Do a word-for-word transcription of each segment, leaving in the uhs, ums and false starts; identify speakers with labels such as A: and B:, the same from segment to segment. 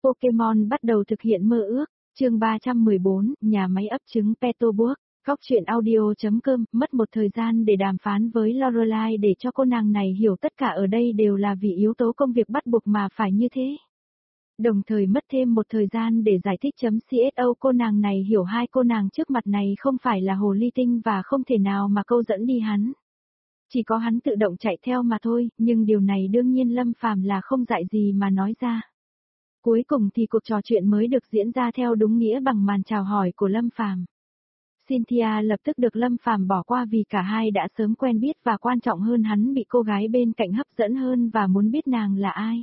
A: Pokemon bắt đầu thực hiện mơ ước, chương ba trăm mười bốn, nhà máy ấp trứng Petoburg, góc truyện audio.com, mất một thời gian để đàm phán với Lorelai để cho cô nàng này hiểu tất cả ở đây đều là vì yếu tố công việc bắt buộc mà phải như thế. Đồng thời mất thêm một thời gian để giải thích chấm xô cô nàng này hiểu hai cô nàng trước mặt này không phải là hồ ly tinh và không thể nào mà câu dẫn đi hắn. Chỉ có hắn tự động chạy theo mà thôi, nhưng điều này đương nhiên Lâm Phàm là không dại gì mà nói ra. Cuối cùng thì cuộc trò chuyện mới được diễn ra theo đúng nghĩa bằng màn chào hỏi của Lâm Phàm. Cynthia lập tức được Lâm Phàm bỏ qua vì cả hai đã sớm quen biết và quan trọng hơn hắn bị cô gái bên cạnh hấp dẫn hơn và muốn biết nàng là ai.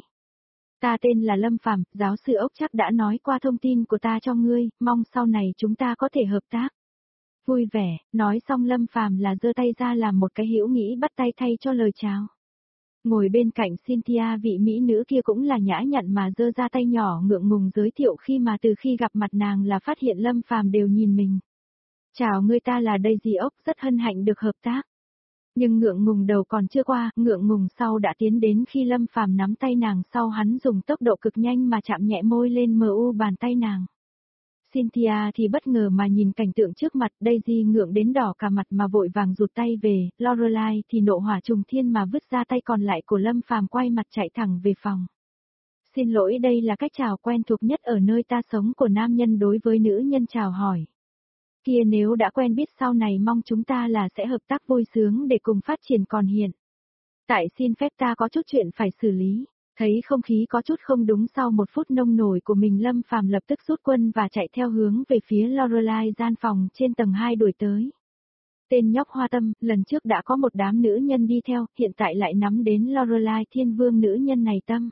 A: Ta tên là Lâm Phàm, giáo sư ốc chắc đã nói qua thông tin của ta cho ngươi, mong sau này chúng ta có thể hợp tác. Vui vẻ, nói xong Lâm Phàm là giơ tay ra làm một cái hữu nghĩ bắt tay thay cho lời chào. Ngồi bên cạnh Cynthia vị mỹ nữ kia cũng là nhã nhặn mà giơ ra tay nhỏ ngượng ngùng giới thiệu khi mà từ khi gặp mặt nàng là phát hiện Lâm Phàm đều nhìn mình. Chào ngươi, ta là Daisy ốc, rất hân hạnh được hợp tác. Nhưng ngượng ngùng đầu còn chưa qua, ngượng ngùng sau đã tiến đến khi Lâm Phàm nắm tay nàng sau hắn dùng tốc độ cực nhanh mà chạm nhẹ môi lên mờ u bàn tay nàng. Cynthia thì bất ngờ mà nhìn cảnh tượng trước mặt, Daisy ngượng đến đỏ cả mặt mà vội vàng rụt tay về, Lorelai thì nộ hỏa trùng thiên mà vứt ra tay còn lại của Lâm Phàm quay mặt chạy thẳng về phòng. Xin lỗi, đây là cách chào quen thuộc nhất ở nơi ta sống của nam nhân đối với nữ nhân chào hỏi. Kia nếu đã quen biết sau này mong chúng ta là sẽ hợp tác vui sướng để cùng phát triển còn hiện. Tại xin phép ta có chút chuyện phải xử lý. Thấy không khí có chút không đúng sau một phút nông nổi của mình Lâm Phàm lập tức rút quân và chạy theo hướng về phía Lorelai gian phòng trên tầng hai đuổi tới. Tên nhóc hoa tâm, lần trước đã có một đám nữ nhân đi theo, hiện tại lại nắm đến Lorelai thiên vương nữ nhân này tâm.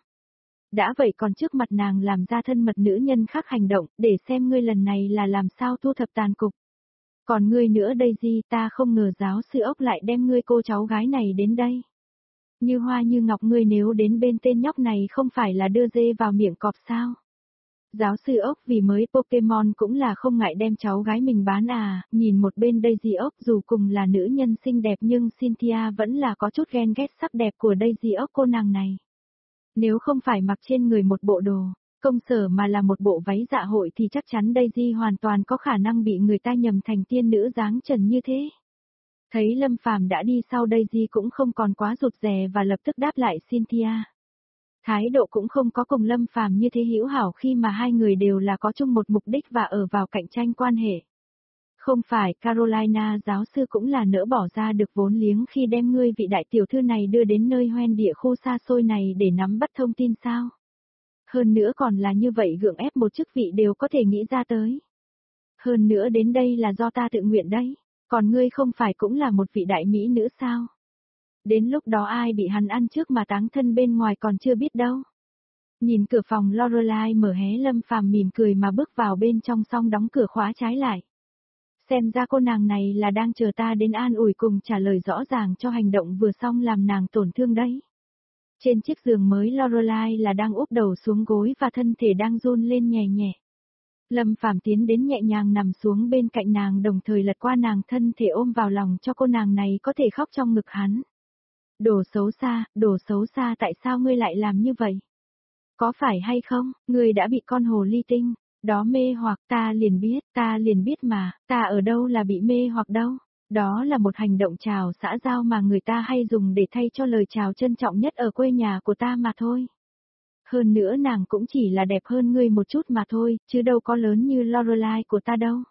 A: Đã vậy còn trước mặt nàng làm ra thân mật nữ nhân khác hành động, để xem ngươi lần này là làm sao thu thập tàn cục. Còn ngươi nữa Daisy, ta không ngờ giáo sư ốc lại đem ngươi cô cháu gái này đến đây. Như hoa như ngọc, ngươi nếu đến bên tên nhóc này không phải là đưa dê vào miệng cọp sao? Giáo sư ốc vì mới Pokemon cũng là không ngại đem cháu gái mình bán à, nhìn một bên Daisy ốc dù cùng là nữ nhân xinh đẹp nhưng Cynthia vẫn là có chút ghen ghét sắc đẹp của Daisy ốc cô nàng này. Nếu không phải mặc trên người một bộ đồ công sở mà là một bộ váy dạ hội thì chắc chắn Daisy hoàn toàn có khả năng bị người ta nhầm thành tiên nữ dáng trần như thế. Thấy Lâm Phàm đã đi sau Daisy cũng không còn quá rụt rè và lập tức đáp lại Cynthia. Thái độ cũng không có cùng Lâm Phàm như thế hữu hảo khi mà hai người đều là có chung một mục đích và ở vào cạnh tranh quan hệ. Không phải Carolina giáo sư cũng là nỡ bỏ ra được vốn liếng khi đem ngươi vị đại tiểu thư này đưa đến nơi hoen địa khu xa xôi này để nắm bắt thông tin sao? Hơn nữa còn là như vậy gượng ép một chức vị đều có thể nghĩ ra tới. Hơn nữa đến đây là do ta tự nguyện đấy. Còn ngươi không phải cũng là một vị đại mỹ nữ sao? Đến lúc đó ai bị hắn ăn trước mà táng thân bên ngoài còn chưa biết đâu. Nhìn cửa phòng Lorelai mở hé Lâm Phàm mỉm cười mà bước vào bên trong xong đóng cửa khóa trái lại. Xem ra cô nàng này là đang chờ ta đến an ủi cùng trả lời rõ ràng cho hành động vừa xong làm nàng tổn thương đấy. Trên chiếc giường mới Lorelai là đang úp đầu xuống gối và thân thể đang run lên nhẹ nhẹ. Lâm Phàm tiến đến nhẹ nhàng nằm xuống bên cạnh nàng đồng thời lật qua nàng thân thể ôm vào lòng cho cô nàng này có thể khóc trong ngực hắn. Đồ xấu xa, đồ xấu xa, tại sao ngươi lại làm như vậy? Có phải hay không, ngươi đã bị con hồ ly tinh đó mê hoặc, ta liền biết, ta liền biết mà, ta ở đâu là bị mê hoặc đâu. Đó là một hành động chào xã giao mà người ta hay dùng để thay cho lời chào trân trọng nhất ở quê nhà của ta mà thôi. Hơn nữa nàng cũng chỉ là đẹp hơn ngươi một chút mà thôi, chứ đâu có lớn như Lorelai của ta đâu.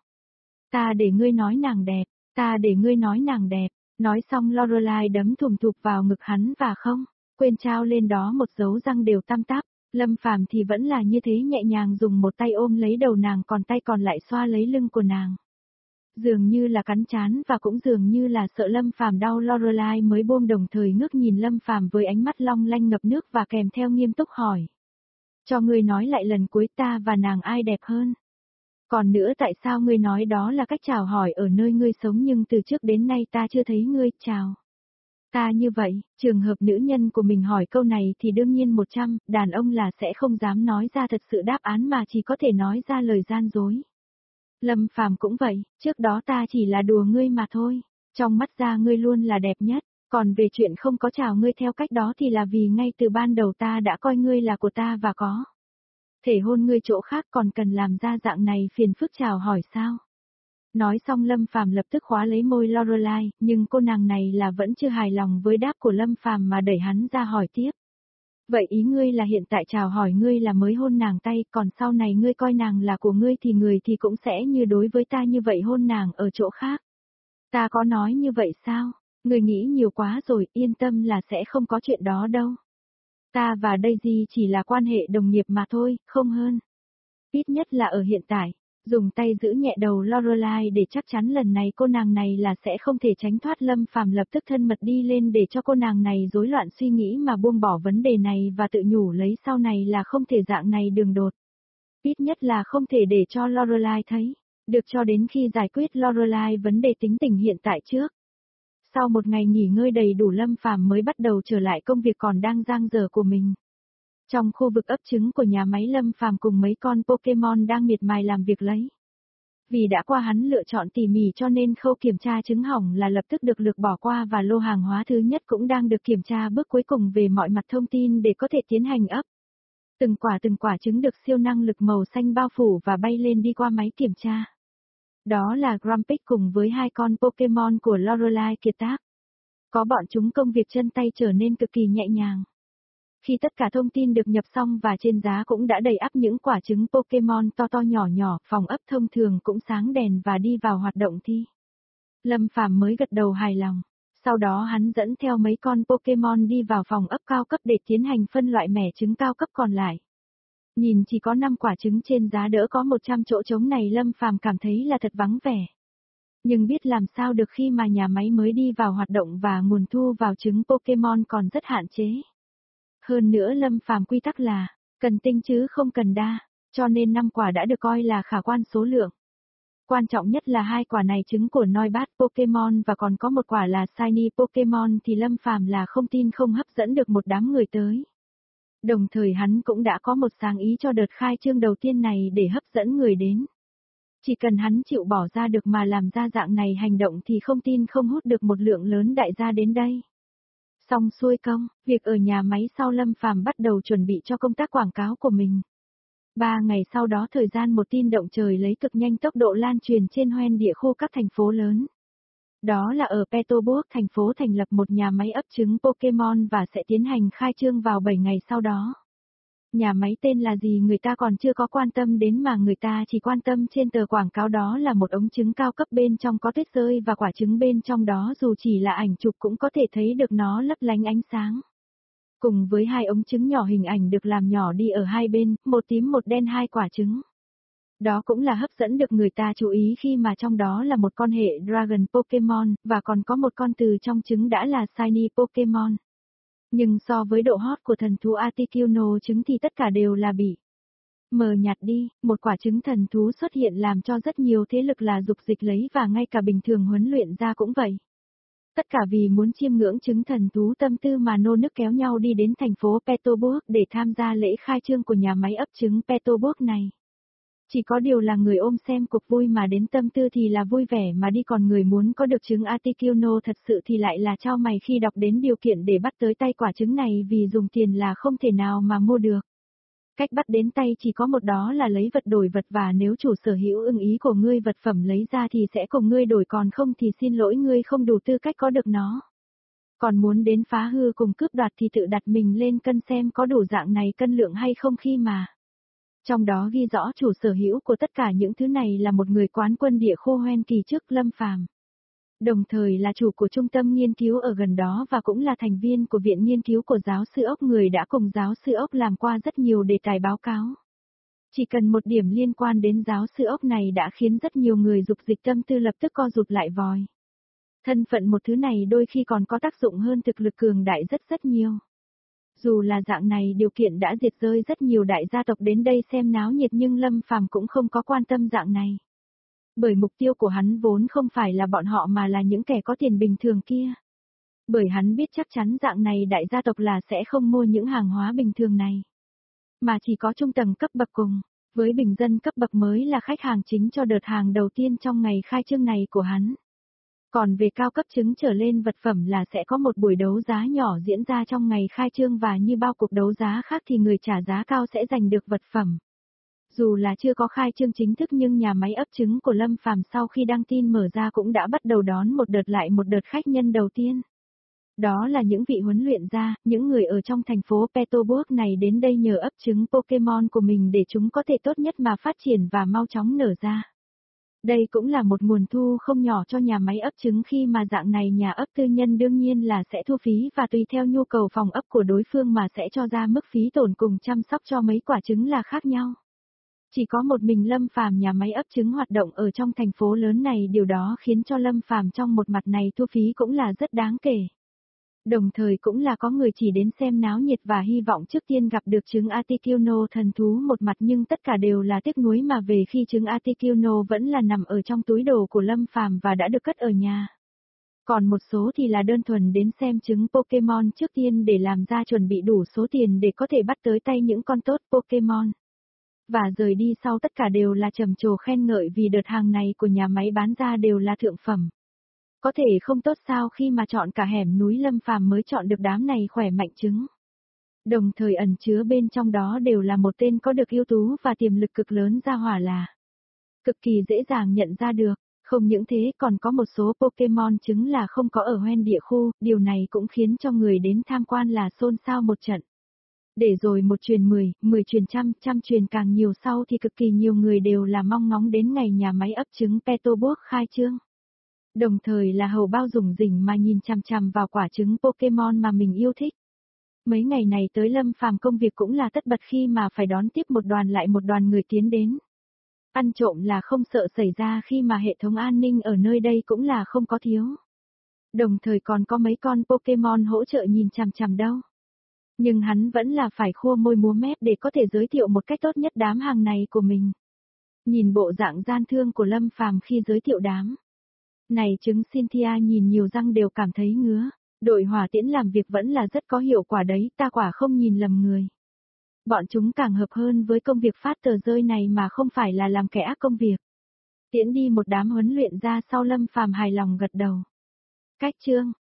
A: Ta để ngươi nói nàng đẹp, ta để ngươi nói nàng đẹp. Nói xong Lorelai đấm thùm thụp vào ngực hắn và không quên trao lên đó một dấu răng đều tăm tắp. Lâm Phàm thì vẫn là như thế nhẹ nhàng dùng một tay ôm lấy đầu nàng còn tay còn lại xoa lấy lưng của nàng. Dường như là cắn chán và cũng dường như là sợ Lâm Phàm đau Lorelai mới buông đồng thời ngước nhìn Lâm Phàm với ánh mắt long lanh ngập nước và kèm theo nghiêm túc hỏi. Cho ngươi nói lại lần cuối, ta và nàng ai đẹp hơn? Còn nữa tại sao ngươi nói đó là cách chào hỏi ở nơi ngươi sống nhưng từ trước đến nay ta chưa thấy ngươi chào? Ta như vậy, trường hợp nữ nhân của mình hỏi câu này thì đương nhiên một trăm, đàn ông là sẽ không dám nói ra thật sự đáp án mà chỉ có thể nói ra lời gian dối. Lâm Phàm cũng vậy, trước đó ta chỉ là đùa ngươi mà thôi, trong mắt ra ngươi luôn là đẹp nhất, còn về chuyện không có chào ngươi theo cách đó thì là vì ngay từ ban đầu ta đã coi ngươi là của ta và có Thể hôn ngươi chỗ khác còn cần làm ra dạng này phiền phức chào hỏi sao? Nói xong Lâm Phàm lập tức khóa lấy môi Lorelai, nhưng cô nàng này là vẫn chưa hài lòng với đáp của Lâm Phàm mà đẩy hắn ra hỏi tiếp. Vậy ý ngươi là hiện tại chào hỏi ngươi là mới hôn nàng tay, còn sau này ngươi coi nàng là của ngươi thì người thì cũng sẽ như đối với ta như vậy hôn nàng ở chỗ khác. Ta có nói như vậy sao? Ngươi nghĩ nhiều quá rồi, yên tâm là sẽ không có chuyện đó đâu. Ta và Daisy chỉ là quan hệ đồng nghiệp mà thôi, không hơn. Ít nhất là ở hiện tại. Dùng tay giữ nhẹ đầu Lorelai để chắc chắn lần này cô nàng này là sẽ không thể tránh thoát. Lâm Phàm lập tức thân mật đi lên để cho cô nàng này rối loạn suy nghĩ mà buông bỏ vấn đề này và tự nhủ lấy sau này là không thể dạng này đường đột. Ít nhất là không thể để cho Lorelai thấy, được cho đến khi giải quyết Lorelai vấn đề tính tình hiện tại trước. Sau một ngày nghỉ ngơi đầy đủ Lâm Phàm mới bắt đầu trở lại công việc còn đang dang dở của mình. Trong khu vực ấp trứng của nhà máy Lâm Phàm cùng mấy con Pokemon đang miệt mài làm việc lấy. Vì đã qua hắn lựa chọn tỉ mỉ cho nên khâu kiểm tra trứng hỏng là lập tức được lược bỏ qua và lô hàng hóa thứ nhất cũng đang được kiểm tra bước cuối cùng về mọi mặt thông tin để có thể tiến hành ấp. Từng quả từng quả trứng được siêu năng lực màu xanh bao phủ và bay lên đi qua máy kiểm tra. Đó là Grumpig cùng với hai con Pokemon của Lorelai kiệt tác. Có bọn chúng công việc chân tay trở nên cực kỳ nhẹ nhàng. Khi tất cả thông tin được nhập xong và trên giá cũng đã đầy ắp những quả trứng Pokemon to to nhỏ nhỏ, phòng ấp thông thường cũng sáng đèn và đi vào hoạt động thi. Lâm Phàm mới gật đầu hài lòng. Sau đó hắn dẫn theo mấy con Pokemon đi vào phòng ấp cao cấp để tiến hành phân loại mẻ trứng cao cấp còn lại. Nhìn chỉ có năm quả trứng trên giá đỡ có một trăm chỗ trống này Lâm Phàm cảm thấy là thật vắng vẻ. Nhưng biết làm sao được khi mà nhà máy mới đi vào hoạt động và nguồn thu vào trứng Pokemon còn rất hạn chế. Hơn nữa Lâm Phàm quy tắc là, cần tinh chứ không cần đa, cho nên năm quả đã được coi là khả quan số lượng. Quan trọng nhất là hai quả này trứng của Noibat Pokemon và còn có một quả là Shiny Pokemon thì Lâm Phàm là không tin không hấp dẫn được một đám người tới. Đồng thời hắn cũng đã có một sáng ý cho đợt khai trương đầu tiên này để hấp dẫn người đến. Chỉ cần hắn chịu bỏ ra được mà làm ra dạng này hành động thì không tin không hút được một lượng lớn đại gia đến đây. Xong xuôi công, việc ở nhà máy sau Lâm Phàm bắt đầu chuẩn bị cho công tác quảng cáo của mình. Ba ngày sau đó thời gian một tin động trời lấy cực nhanh tốc độ lan truyền trên hoen địa khu các thành phố lớn. Đó là ở Petersburg thành phố thành lập một nhà máy ấp trứng Pokemon và sẽ tiến hành khai trương vào bảy ngày sau đó. Nhà máy tên là gì người ta còn chưa có quan tâm đến mà người ta chỉ quan tâm trên tờ quảng cáo đó là một ống trứng cao cấp bên trong có tuyết rơi và quả trứng bên trong đó dù chỉ là ảnh chụp cũng có thể thấy được nó lấp lánh ánh sáng. Cùng với hai ống trứng nhỏ hình ảnh được làm nhỏ đi ở hai bên, một tím một đen hai quả trứng. Đó cũng là hấp dẫn được người ta chú ý khi mà trong đó là một con hệ Dragon Pokemon, và còn có một con từ trong trứng đã là Shiny Pokemon. Nhưng so với độ hot của thần thú Articuno trứng thì tất cả đều là bị mờ nhạt đi, một quả trứng thần thú xuất hiện làm cho rất nhiều thế lực là dục dịch lấy và ngay cả bình thường huấn luyện ra cũng vậy. Tất cả vì muốn chiêm ngưỡng trứng thần thú tâm tư mà nô nức kéo nhau đi đến thành phố Petersburg để tham gia lễ khai trương của nhà máy ấp trứng Petersburg này. Chỉ có điều là người ôm xem cuộc vui mà đến tâm tư thì là vui vẻ mà đi còn người muốn có được trứng Articuno thật sự thì lại là chao mày khi đọc đến điều kiện để bắt tới tay quả trứng này vì dùng tiền là không thể nào mà mua được. Cách bắt đến tay chỉ có một đó là lấy vật đổi vật và nếu chủ sở hữu ưng ý của ngươi vật phẩm lấy ra thì sẽ cùng ngươi đổi còn không thì xin lỗi ngươi không đủ tư cách có được nó. Còn muốn đến phá hư cùng cướp đoạt thì tự đặt mình lên cân xem có đủ dạng này cân lượng hay không khi mà. Trong đó ghi rõ chủ sở hữu của tất cả những thứ này là một người quán quân địa khô hoen kỳ trước Lâm Phàm. Đồng thời là chủ của trung tâm nghiên cứu ở gần đó và cũng là thành viên của viện nghiên cứu của giáo sư ốc người đã cùng giáo sư ốc làm qua rất nhiều đề tài báo cáo. Chỉ cần một điểm liên quan đến giáo sư ốc này đã khiến rất nhiều người dục dịch tâm tư lập tức co rụt lại vòi. Thân phận một thứ này đôi khi còn có tác dụng hơn thực lực cường đại rất rất nhiều. Dù là dạng này điều kiện đã diệt rơi rất nhiều đại gia tộc đến đây xem náo nhiệt nhưng Lâm Phàm cũng không có quan tâm dạng này. Bởi mục tiêu của hắn vốn không phải là bọn họ mà là những kẻ có tiền bình thường kia. Bởi hắn biết chắc chắn dạng này đại gia tộc là sẽ không mua những hàng hóa bình thường này. Mà chỉ có trung tầng cấp bậc cùng, với bình dân cấp bậc mới là khách hàng chính cho đợt hàng đầu tiên trong ngày khai trương này của hắn. Còn về cao cấp trứng trở lên vật phẩm là sẽ có một buổi đấu giá nhỏ diễn ra trong ngày khai trương và như bao cuộc đấu giá khác thì người trả giá cao sẽ giành được vật phẩm. Dù là chưa có khai trương chính thức nhưng nhà máy ấp trứng của Lâm Phàm sau khi đăng tin mở ra cũng đã bắt đầu đón một đợt lại một đợt khách nhân đầu tiên. Đó là những vị huấn luyện gia, những người ở trong thành phố Petersburg này đến đây nhờ ấp trứng Pokemon của mình để chúng có thể tốt nhất mà phát triển và mau chóng nở ra. Đây cũng là một nguồn thu không nhỏ cho nhà máy ấp trứng khi mà dạng này nhà ấp tư nhân đương nhiên là sẽ thu phí và tùy theo nhu cầu phòng ấp của đối phương mà sẽ cho ra mức phí tổn cùng chăm sóc cho mấy quả trứng là khác nhau. Chỉ có một mình Lâm Phàm nhà máy ấp trứng hoạt động ở trong thành phố lớn này, điều đó khiến cho Lâm Phàm trong một mặt này thu phí cũng là rất đáng kể. Đồng thời cũng là có người chỉ đến xem náo nhiệt và hy vọng trước tiên gặp được trứng Articuno thần thú một mặt, nhưng tất cả đều là tiếc nuối mà về khi trứng Articuno vẫn là nằm ở trong túi đồ của Lâm Phàm và đã được cất ở nhà. Còn một số thì là đơn thuần đến xem trứng Pokemon trước tiên để làm ra chuẩn bị đủ số tiền để có thể bắt tới tay những con tốt Pokemon. Và rời đi sau tất cả đều là trầm trồ khen ngợi vì đợt hàng này của nhà máy bán ra đều là thượng phẩm. Có thể không tốt sao khi mà chọn cả hẻm núi Lâm Phàm mới chọn được đám này khỏe mạnh trứng. Đồng thời ẩn chứa bên trong đó đều là một tên có được ưu tú và tiềm lực cực lớn ra hỏa là. Cực kỳ dễ dàng nhận ra được, không những thế còn có một số Pokemon trứng là không có ở hoen địa khu, điều này cũng khiến cho người đến tham quan là xôn xao một trận. Để rồi một truyền mười, mười truyền trăm, trăm truyền càng nhiều sau thì cực kỳ nhiều người đều là mong ngóng đến ngày nhà máy ấp trứng Petersburg khai trương. Đồng thời là hầu bao rủng rỉnh mà nhìn chằm chằm vào quả trứng Pokemon mà mình yêu thích. Mấy ngày này tới Lâm Phàm công việc cũng là tất bật khi mà phải đón tiếp một đoàn lại một đoàn người tiến đến. Ăn trộm là không sợ xảy ra khi mà hệ thống an ninh ở nơi đây cũng là không có thiếu. Đồng thời còn có mấy con Pokemon hỗ trợ nhìn chằm chằm đâu. Nhưng hắn vẫn là phải khua môi múa mép để có thể giới thiệu một cách tốt nhất đám hàng này của mình. Nhìn bộ dạng gian thương của Lâm Phàm khi giới thiệu đám. Này trứng Cynthia nhìn nhiều răng đều cảm thấy ngứa. Đội hỏa tiễn làm việc vẫn là rất có hiệu quả đấy, ta quả không nhìn lầm người. Bọn chúng càng hợp hơn với công việc phát tờ rơi này mà không phải là làm kẻ ác công việc. Tiễn đi một đám huấn luyện ra sau Lâm Phàm hài lòng gật đầu. Cách chương